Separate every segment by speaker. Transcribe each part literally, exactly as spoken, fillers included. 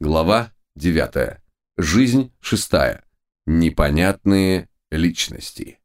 Speaker 1: Глава девятая. Жизнь шестая. Непонятные личности.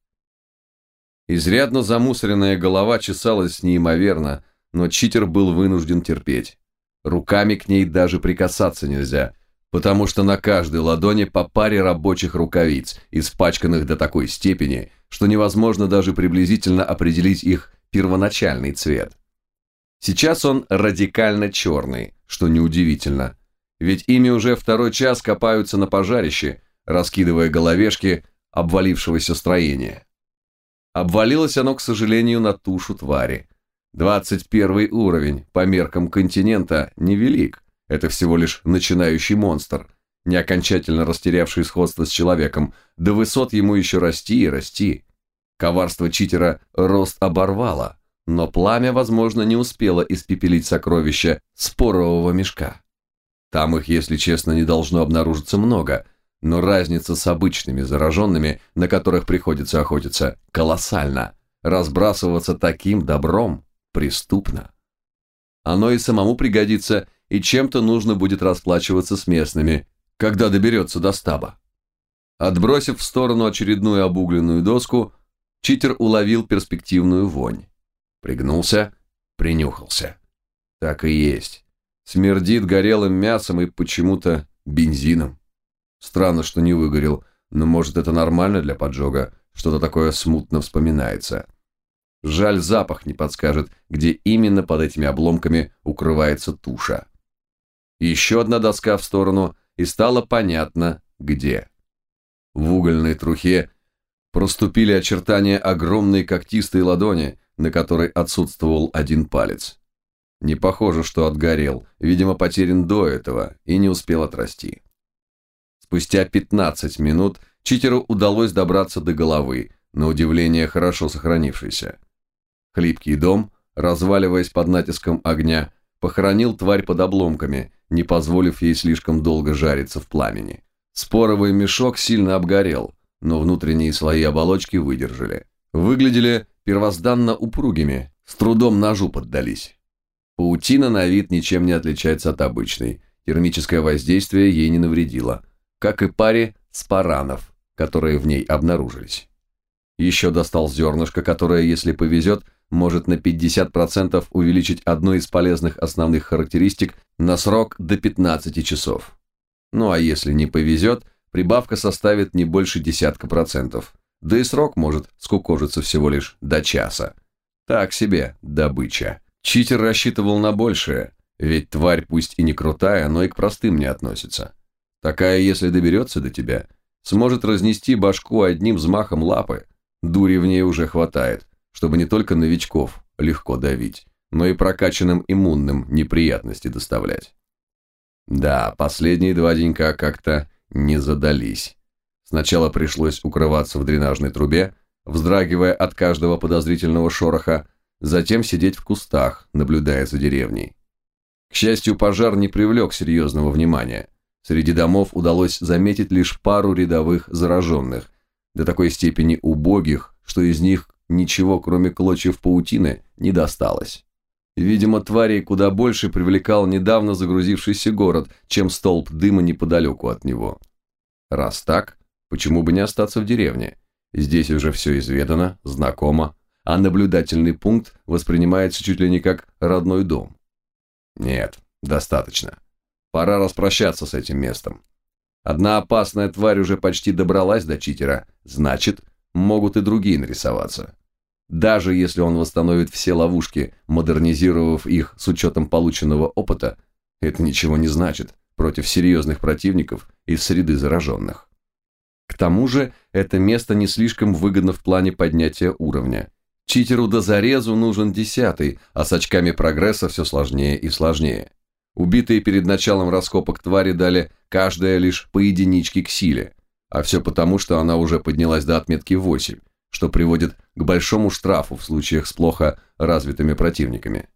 Speaker 1: Изрядно замусоренная голова чесалась неимоверно, но читер был вынужден терпеть. Руками к ней даже прикасаться нельзя, потому что на каждой ладони по паре рабочих рукавиц, испачканных до такой степени, что невозможно даже приблизительно определить их первоначальный цвет. Сейчас он радикально черный, что неудивительно. Ведь ими уже второй час копаются на пожарище, раскидывая головешки обвалившегося строения. Обвалилось оно, к сожалению, на тушу твари. двадцать первый уровень, по меркам континента, невелик. Это всего лишь начинающий монстр, не окончательно растерявший сходство с человеком. До высот ему еще расти и расти. Коварство читера рост оборвало, но пламя, возможно, не успело испепелить сокровища спорового мешка. Там их, если честно, не должно обнаружиться много, но разница с обычными зараженными, на которых приходится охотиться, колоссальна. Разбрасываться таким добром преступно. Оно и самому пригодится, и чем-то нужно будет расплачиваться с местными, когда доберется до стаба. Отбросив в сторону очередную обугленную доску, читер уловил перспективную вонь. Пригнулся, принюхался. Так и есть. Смердит горелым мясом и почему-то бензином. Странно, что не выгорел, но может это нормально для поджога, что-то такое смутно вспоминается. Жаль, запах не подскажет, где именно под этими обломками укрывается туша. Еще одна доска в сторону, и стало понятно, где. В угольной трухе проступили очертания огромной когтистой ладони, на которой отсутствовал один палец. Не похоже, что отгорел, видимо, потерян до этого и не успел отрасти. Спустя пятнадцать минут читеру удалось добраться до головы, на удивление хорошо сохранившейся. Хлипкий дом, разваливаясь под натиском огня, похоронил тварь под обломками, не позволив ей слишком долго жариться в пламени. Споровый мешок сильно обгорел, но внутренние слои оболочки выдержали. Выглядели первозданно упругими, с трудом ножу поддались. Паутина на вид ничем не отличается от обычной, термическое воздействие ей не навредило, как и паре споранов, которые в ней обнаружились. Еще достал зернышко, которое, если повезет, может на пятьдесят процентов увеличить одну из полезных основных характеристик на срок до пятнадцати часов. Ну а если не повезет, прибавка составит не больше десятка процентов, да и срок может скукожиться всего лишь до часа. Так себе добыча. Читер рассчитывал на большее, ведь тварь пусть и не крутая, но и к простым не относится. Такая, если доберется до тебя, сможет разнести башку одним взмахом лапы. Дури в ней уже хватает, чтобы не только новичков легко давить, но и прокачанным иммунным неприятности доставлять. Да, последние два денька как-то не задались. Сначала пришлось укрываться в дренажной трубе, вздрагивая от каждого подозрительного шороха, затем сидеть в кустах, наблюдая за деревней. К счастью, пожар не привлек серьезного внимания. Среди домов удалось заметить лишь пару рядовых зараженных, до такой степени убогих, что из них ничего, кроме клочьев паутины, не досталось. Видимо, тварей куда больше привлекал недавно загрузившийся город, чем столб дыма неподалеку от него. Раз так, почему бы не остаться в деревне? Здесь уже все изведано, знакомо, а наблюдательный пункт воспринимается чуть ли не как родной дом. Нет, достаточно. Пора распрощаться с этим местом. Одна опасная тварь уже почти добралась до читера, значит, могут и другие нарисоваться. Даже если он восстановит все ловушки, модернизировав их с учетом полученного опыта, это ничего не значит против серьезных противников из среды зараженных. К тому же, это место не слишком выгодно в плане поднятия уровня. Читеру до зарезу нужен десятый, а с очками прогресса все сложнее и сложнее. Убитые перед началом раскопок твари дали каждая лишь по единичке к силе, а все потому, что она уже поднялась до отметки восемь, что приводит к большому штрафу в случаях с плохо развитыми противниками.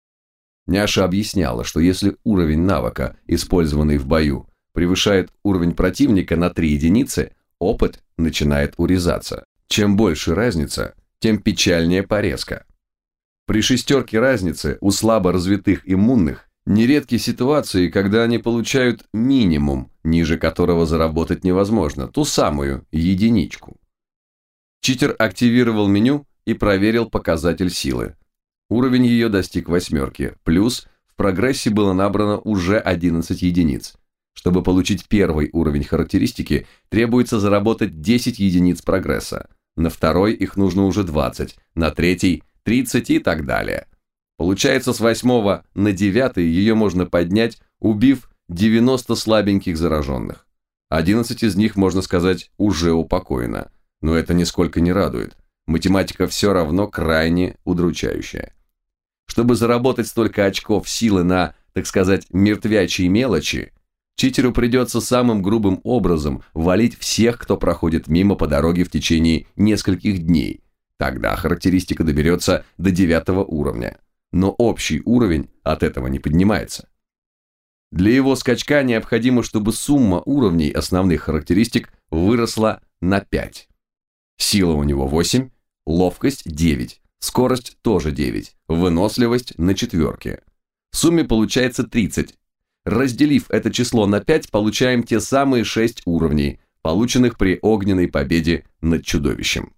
Speaker 1: Няша объясняла, что если уровень навыка, использованный в бою, превышает уровень противника на три единицы, опыт начинает урезаться. Чем больше разница, тем печальнее порезка. При шестерке разницы у слабо развитых иммунных Нередки ситуации, когда они получают минимум, ниже которого заработать невозможно, ту самую единичку. Читер активировал меню и проверил показатель силы. Уровень ее достиг восьмерки, плюс в прогрессе было набрано уже одиннадцать единиц. Чтобы получить первый уровень характеристики, требуется заработать десять единиц прогресса. На второй их нужно уже двадцать, на третий – тридцать и так далее. Получается, с восьмого на девятый ее можно поднять, убив девяносто слабеньких зараженных. одиннадцать из них, можно сказать, уже упокоено. Но это нисколько не радует. Математика все равно крайне удручающая. Чтобы заработать столько очков силы на, так сказать, мертвячьей мелочи, читеру придется самым грубым образом валить всех, кто проходит мимо по дороге в течение нескольких дней. Тогда характеристика доберется до девятого уровня. Но общий уровень от этого не поднимается. Для его скачка необходимо, чтобы сумма уровней основных характеристик выросла на пять. Сила у него восемь, ловкость девять, скорость тоже девять, выносливость на четверке. В сумме получается тридцать. Разделив это число на пять, получаем те самые шесть уровней, полученных при огненной победе над чудовищем.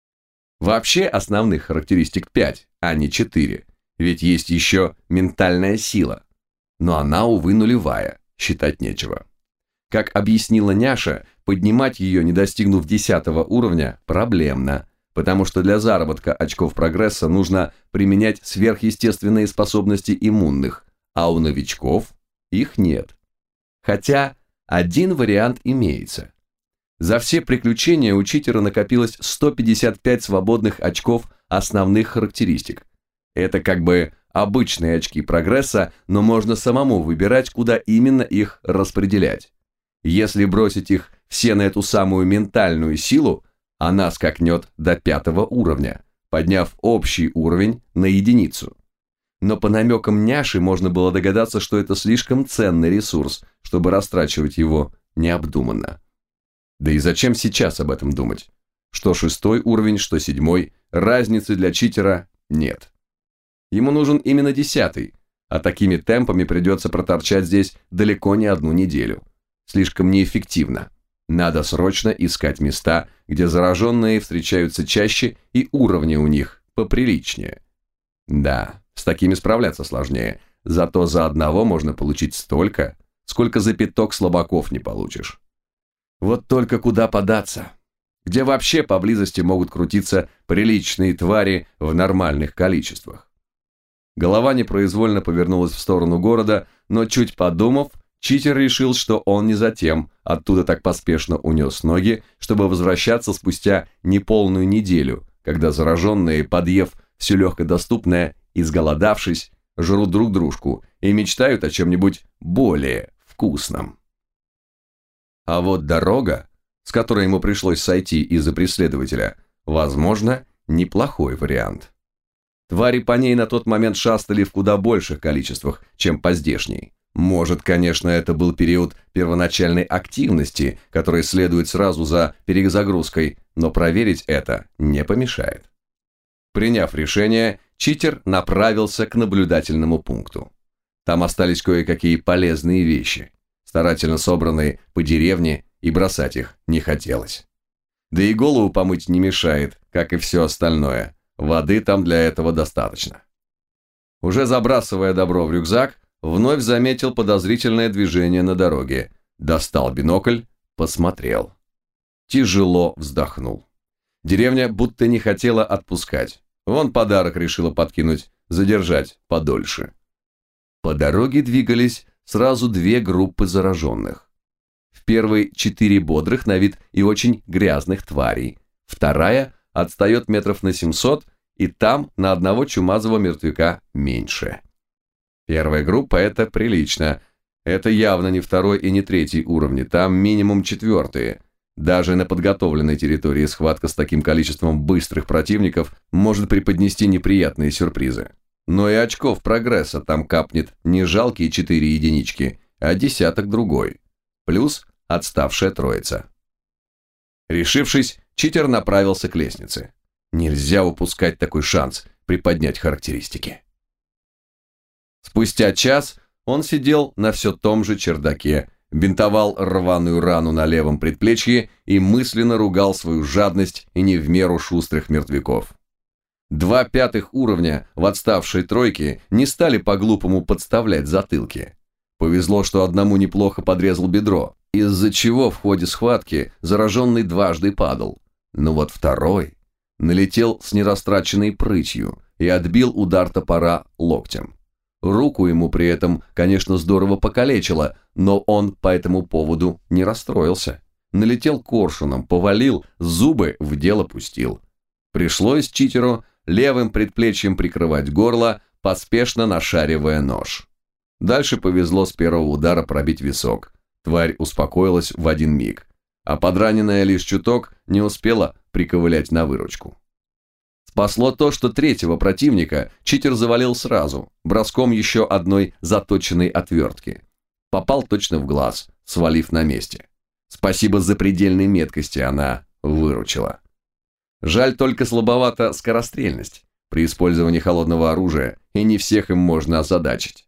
Speaker 1: Вообще основных характеристик пять, а не четыре, ведь есть еще ментальная сила. Но она, увы, нулевая, считать нечего. Как объяснила Няша, поднимать ее, не достигнув десятого уровня, проблемно, потому что для заработка очков прогресса нужно применять сверхъестественные способности иммунных, а у новичков их нет. Хотя один вариант имеется. За все приключения у читера накопилось сто пятьдесят пять свободных очков основных характеристик. Это как бы обычные очки прогресса, но можно самому выбирать, куда именно их распределять. Если бросить их все на эту самую ментальную силу, она скакнет до пятого уровня, подняв общий уровень на единицу. Но по намекам Няши можно было догадаться, что это слишком ценный ресурс, чтобы растрачивать его необдуманно. Да и зачем сейчас об этом думать? Что шестой уровень, что седьмой, разницы для читера нет. Ему нужен именно десятый, а такими темпами придется проторчать здесь далеко не одну неделю. Слишком неэффективно. Надо срочно искать места, где зараженные встречаются чаще и уровни у них поприличнее. Да, с такими справляться сложнее, зато за одного можно получить столько, сколько за пяток слабаков не получишь. Вот только куда податься? Где вообще поблизости могут крутиться приличные твари в нормальных количествах? Голова непроизвольно повернулась в сторону города, но чуть подумав, читер решил, что он не затем оттуда так поспешно унес ноги, чтобы возвращаться спустя неполную неделю, когда зараженные, подъев все легкодоступное, изголодавшись, жрут друг дружку и мечтают о чем-нибудь более вкусном. А вот дорога, с которой ему пришлось сойти из-за преследователя, возможно, неплохой вариант. Твари по ней на тот момент шастали в куда больших количествах, чем по здешней. Может, конечно, это был период первоначальной активности, который следует сразу за перезагрузкой, но проверить это не помешает. Приняв решение, читер направился к наблюдательному пункту. Там остались кое-какие полезные вещи, старательно собранные по деревне, и бросать их не хотелось. Да и голову помыть не мешает, как и все остальное. Воды там для этого достаточно. Уже забрасывая добро в рюкзак, вновь заметил подозрительное движение на дороге. Достал бинокль, посмотрел. Тяжело вздохнул. Деревня будто не хотела отпускать. Вон подарок решила подкинуть, задержать подольше. По дороге двигались сразу две группы зараженных. В первой четыре бодрых на вид и очень грязных тварей. Вторая отстает метров на семьсот, и там на одного чумазого мертвяка меньше. Первая группа – это прилично. Это явно не второй и не третий уровни, там минимум четвертые. Даже на подготовленной территории схватка с таким количеством быстрых противников может преподнести неприятные сюрпризы. Но и очков прогресса там капнет не жалкие четыре единички, а десяток другой. Плюс отставшая троица. Решившись, читер направился к лестнице. Нельзя упускать такой шанс приподнять характеристики. Спустя час Он сидел на все том же чердаке, бинтовал рваную рану на левом предплечье и мысленно ругал свою жадность и не в меру шустрых мертвяков. Два пятых уровня в отставшей тройке не стали по-глупому подставлять затылки. Повезло, что одному неплохо подрезал бедро, из-за чего в ходе схватки зараженный дважды падал. Но вот второй налетел с нерастраченной прытью и отбил удар топора локтем. Руку ему при этом, конечно, здорово покалечило, но он по этому поводу не расстроился. Налетел коршуном, повалил, зубы в дело пустил. Пришлось читеру левым предплечьем прикрывать горло, поспешно нашаривая нож. Дальше повезло с первого удара пробить висок. Тварь успокоилась в один миг, а подраненная лишь чуток не успела приковылять на выручку. Спасло то, что третьего противника читер завалил сразу, броском еще одной заточенной отвертки. Попал точно в глаз, свалив на месте. Спасибо запредельной меткости, она выручила. Жаль только слабовата скорострельность при использовании холодного оружия, и не всех им можно озадачить.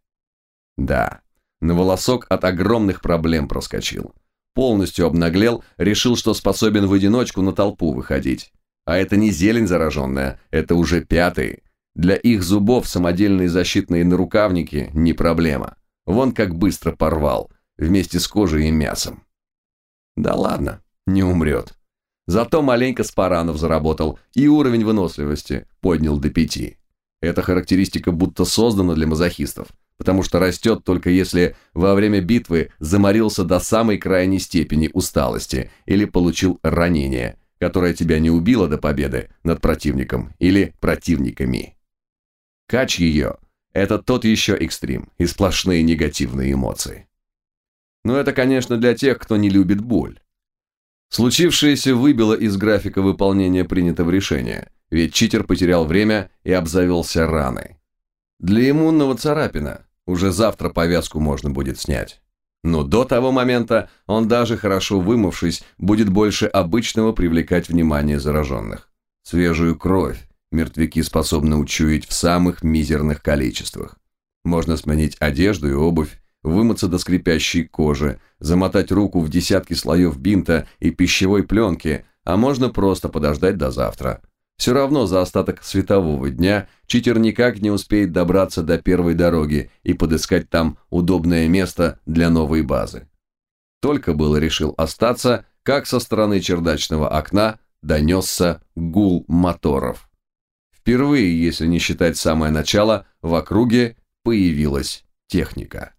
Speaker 1: Да, на волосок от огромных проблем проскочил. Полностью обнаглел, решил, что способен в одиночку на толпу выходить. А это не зелень зараженная, это уже пятые. Для их зубов самодельные защитные нарукавники не проблема. Вон как быстро порвал, вместе с кожей и мясом. Да ладно, не умрет. Зато маленько спаранов заработал и уровень выносливости поднял до пяти. Эта характеристика будто создана для мазохистов, потому что растет только если во время битвы заморился до самой крайней степени усталости или получил ранение, которое тебя не убило до победы над противником или противниками. Кач ее – это тот еще экстрим и сплошные негативные эмоции. Но это, конечно, для тех, кто не любит боль. Случившееся выбило из графика выполнения принятого решения, ведь читер потерял время и обзавелся раной. Для иммунного царапина, уже завтра повязку можно будет снять. Но до того момента он, даже хорошо вымывшись, будет больше обычного привлекать внимание зараженных. Свежую кровь мертвяки способны учуять в самых мизерных количествах. Можно сменить одежду и обувь, вымыться до скрипящей кожи, замотать руку в десятки слоев бинта и пищевой пленки, а можно просто подождать до завтра. Все равно за остаток светового дня читер никак не успеет добраться до первой дороги и подыскать там удобное место для новой базы. Только было решил остаться, как со стороны чердачного окна донесся гул моторов. Впервые, если не считать самое начало, в округе появилась техника.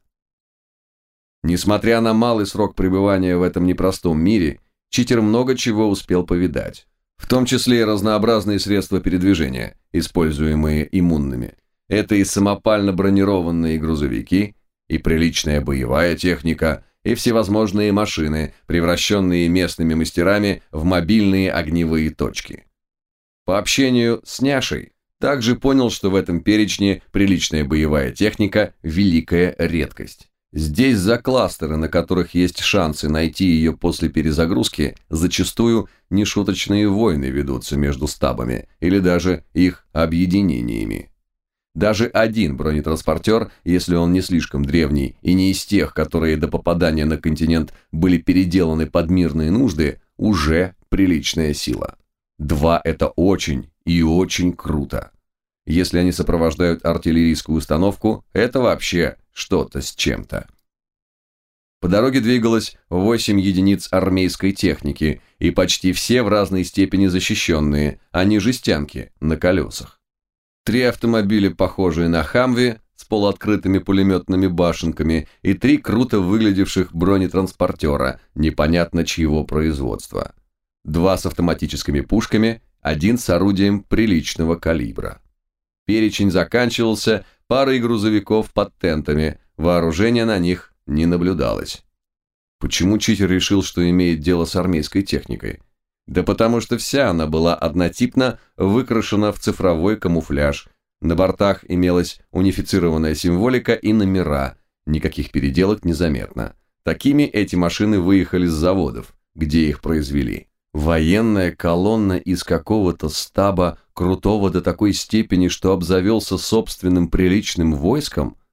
Speaker 1: Несмотря на малый срок пребывания в этом непростом мире, читер много чего успел повидать. В том числе и разнообразные средства передвижения, используемые иммунными. Это и самопально бронированные грузовики, и приличная боевая техника, и всевозможные машины, превращенные местными мастерами в мобильные огневые точки. По общению с Няшей также понял, что в этом перечне приличная боевая техника – великая редкость. Здесь за кластеры, на которых есть шансы найти ее после перезагрузки, зачастую нешуточные войны ведутся между стабами или даже их объединениями. Даже один бронетранспортер, если он не слишком древний и не из тех, которые до попадания на континент были переделаны под мирные нужды, уже приличная сила. Два – это очень и очень круто. Если они сопровождают артиллерийскую установку, это вообще что-то с чем-то. По дороге двигалось восемь единиц армейской техники, и почти все в разной степени защищенные, а не жестянки на колесах. Три автомобиля, похожие на Хамви, с полуоткрытыми пулеметными башенками, и три круто выглядевших бронетранспортера, непонятно чьего производства. Два с автоматическими пушками, один с орудием приличного калибра. Перечень заканчивался парой грузовиков под тентами, вооружения на них не наблюдалось. Почему читер решил, что имеет дело с армейской техникой? Да потому что вся она была однотипно выкрашена в цифровой камуфляж, на бортах имелась унифицированная символика и номера, никаких переделок незаметно. Такими эти машины выехали с заводов, где их произвели. Военная колонна из какого-то стаба, крутого до такой степени, что обзавелся собственным приличным войском?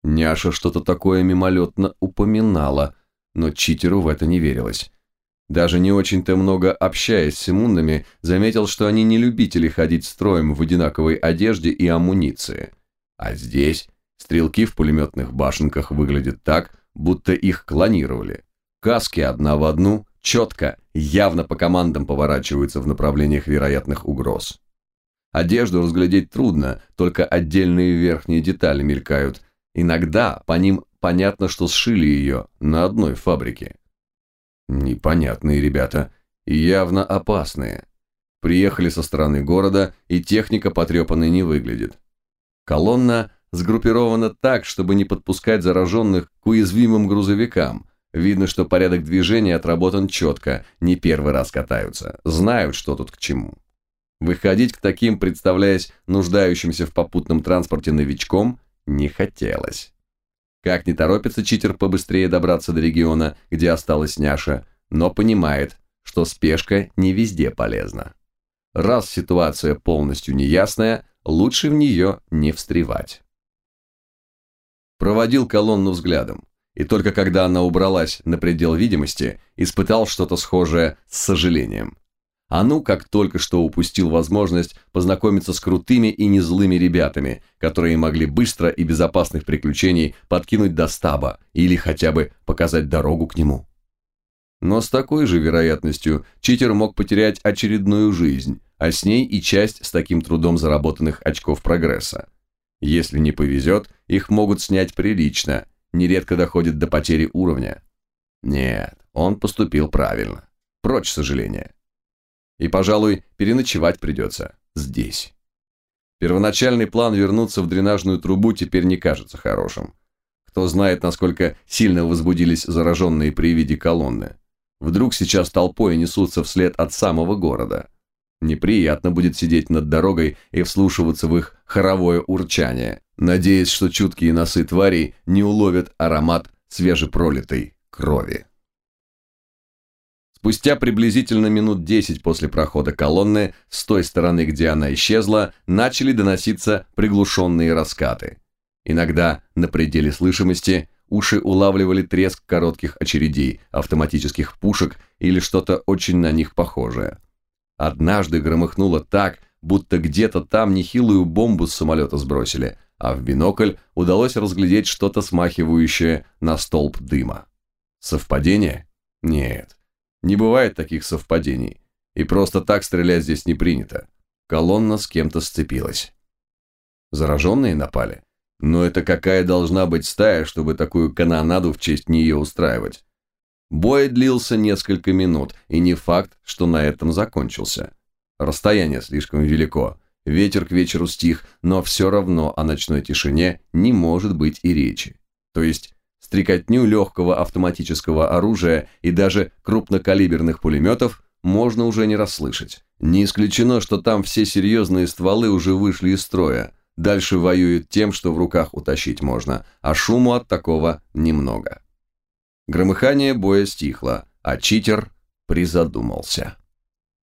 Speaker 1: Няша что-то такое мимолетно упоминала, но читеру в это не верилось. Даже не очень-то много общаясь с иммунными, заметил, что они не любители ходить строем в одинаковой одежде и амуниции. А здесь стрелки в пулеметных башенках выглядят так, будто их клонировали. Каски одна в одну, четко, явно по командам поворачиваются в направлениях вероятных угроз. Одежду разглядеть трудно, только отдельные верхние детали мелькают. Иногда по ним понятно, что сшили ее на одной фабрике. Непонятные ребята и явно опасные. Приехали со стороны города, и техника потрепанной не выглядит. Колонна сгруппирована так, чтобы не подпускать зараженных к уязвимым грузовикам. Видно, что порядок движения отработан четко, не первый раз катаются, знают, что тут к чему. Выходить к таким, представляясь нуждающимся в попутном транспорте новичком, не хотелось. Как не торопится читер побыстрее добраться до региона, где осталась няша, но понимает, что спешка не везде полезна. Раз ситуация полностью неясная, лучше в нее не встревать. Проводил колонну взглядом, и только когда она убралась на предел видимости, испытал что-то схожее с сожалением. А ну, как только что упустил возможность познакомиться с крутыми и незлыми ребятами, которые могли быстро и без опасных приключений подкинуть до стаба или хотя бы показать дорогу к нему. Но с такой же вероятностью читер мог потерять очередную жизнь, а с ней и часть с таким трудом заработанных очков прогресса. Если не повезет, их могут снять прилично, нередко доходит до потери уровня. Нет, он поступил правильно. Прочь сожаления. И, пожалуй, переночевать придется здесь. Первоначальный план вернуться в дренажную трубу теперь не кажется хорошим. Кто знает, насколько сильно возбудились зараженные при виде колонны. Вдруг сейчас толпой несутся вслед от самого города. Неприятно будет сидеть над дорогой и вслушиваться в их хоровое урчание, надеясь, что чуткие носы тварей не уловят аромат свежепролитой крови. Спустя приблизительно минут десять после прохода колонны, с той стороны, где она исчезла, начали доноситься приглушенные раскаты. Иногда на пределе слышимости уши улавливали треск коротких очередей, автоматических пушек или что-то очень на них похожее. Однажды громыхнуло так, будто где-то там нехилую бомбу с самолета сбросили, а в бинокль удалось разглядеть что-то смахивающее на столб дыма. Совпадение? Нет. Не бывает таких совпадений, и просто так стрелять здесь не принято. Колонна с кем-то сцепилась. Зараженные напали? Но это какая должна быть стая, чтобы такую канонаду в честь нее устраивать? Бой длился несколько минут, и не факт, что на этом закончился. Расстояние слишком велико, ветер к вечеру стих, но все равно о ночной тишине не может быть и речи. То есть стрекотню легкого автоматического оружия и даже крупнокалиберных пулеметов можно уже не расслышать. Не исключено, что там все серьезные стволы уже вышли из строя, дальше воюют тем, что в руках утащить можно, а шуму от такого немного. Громыхание боя стихло, а читер призадумался.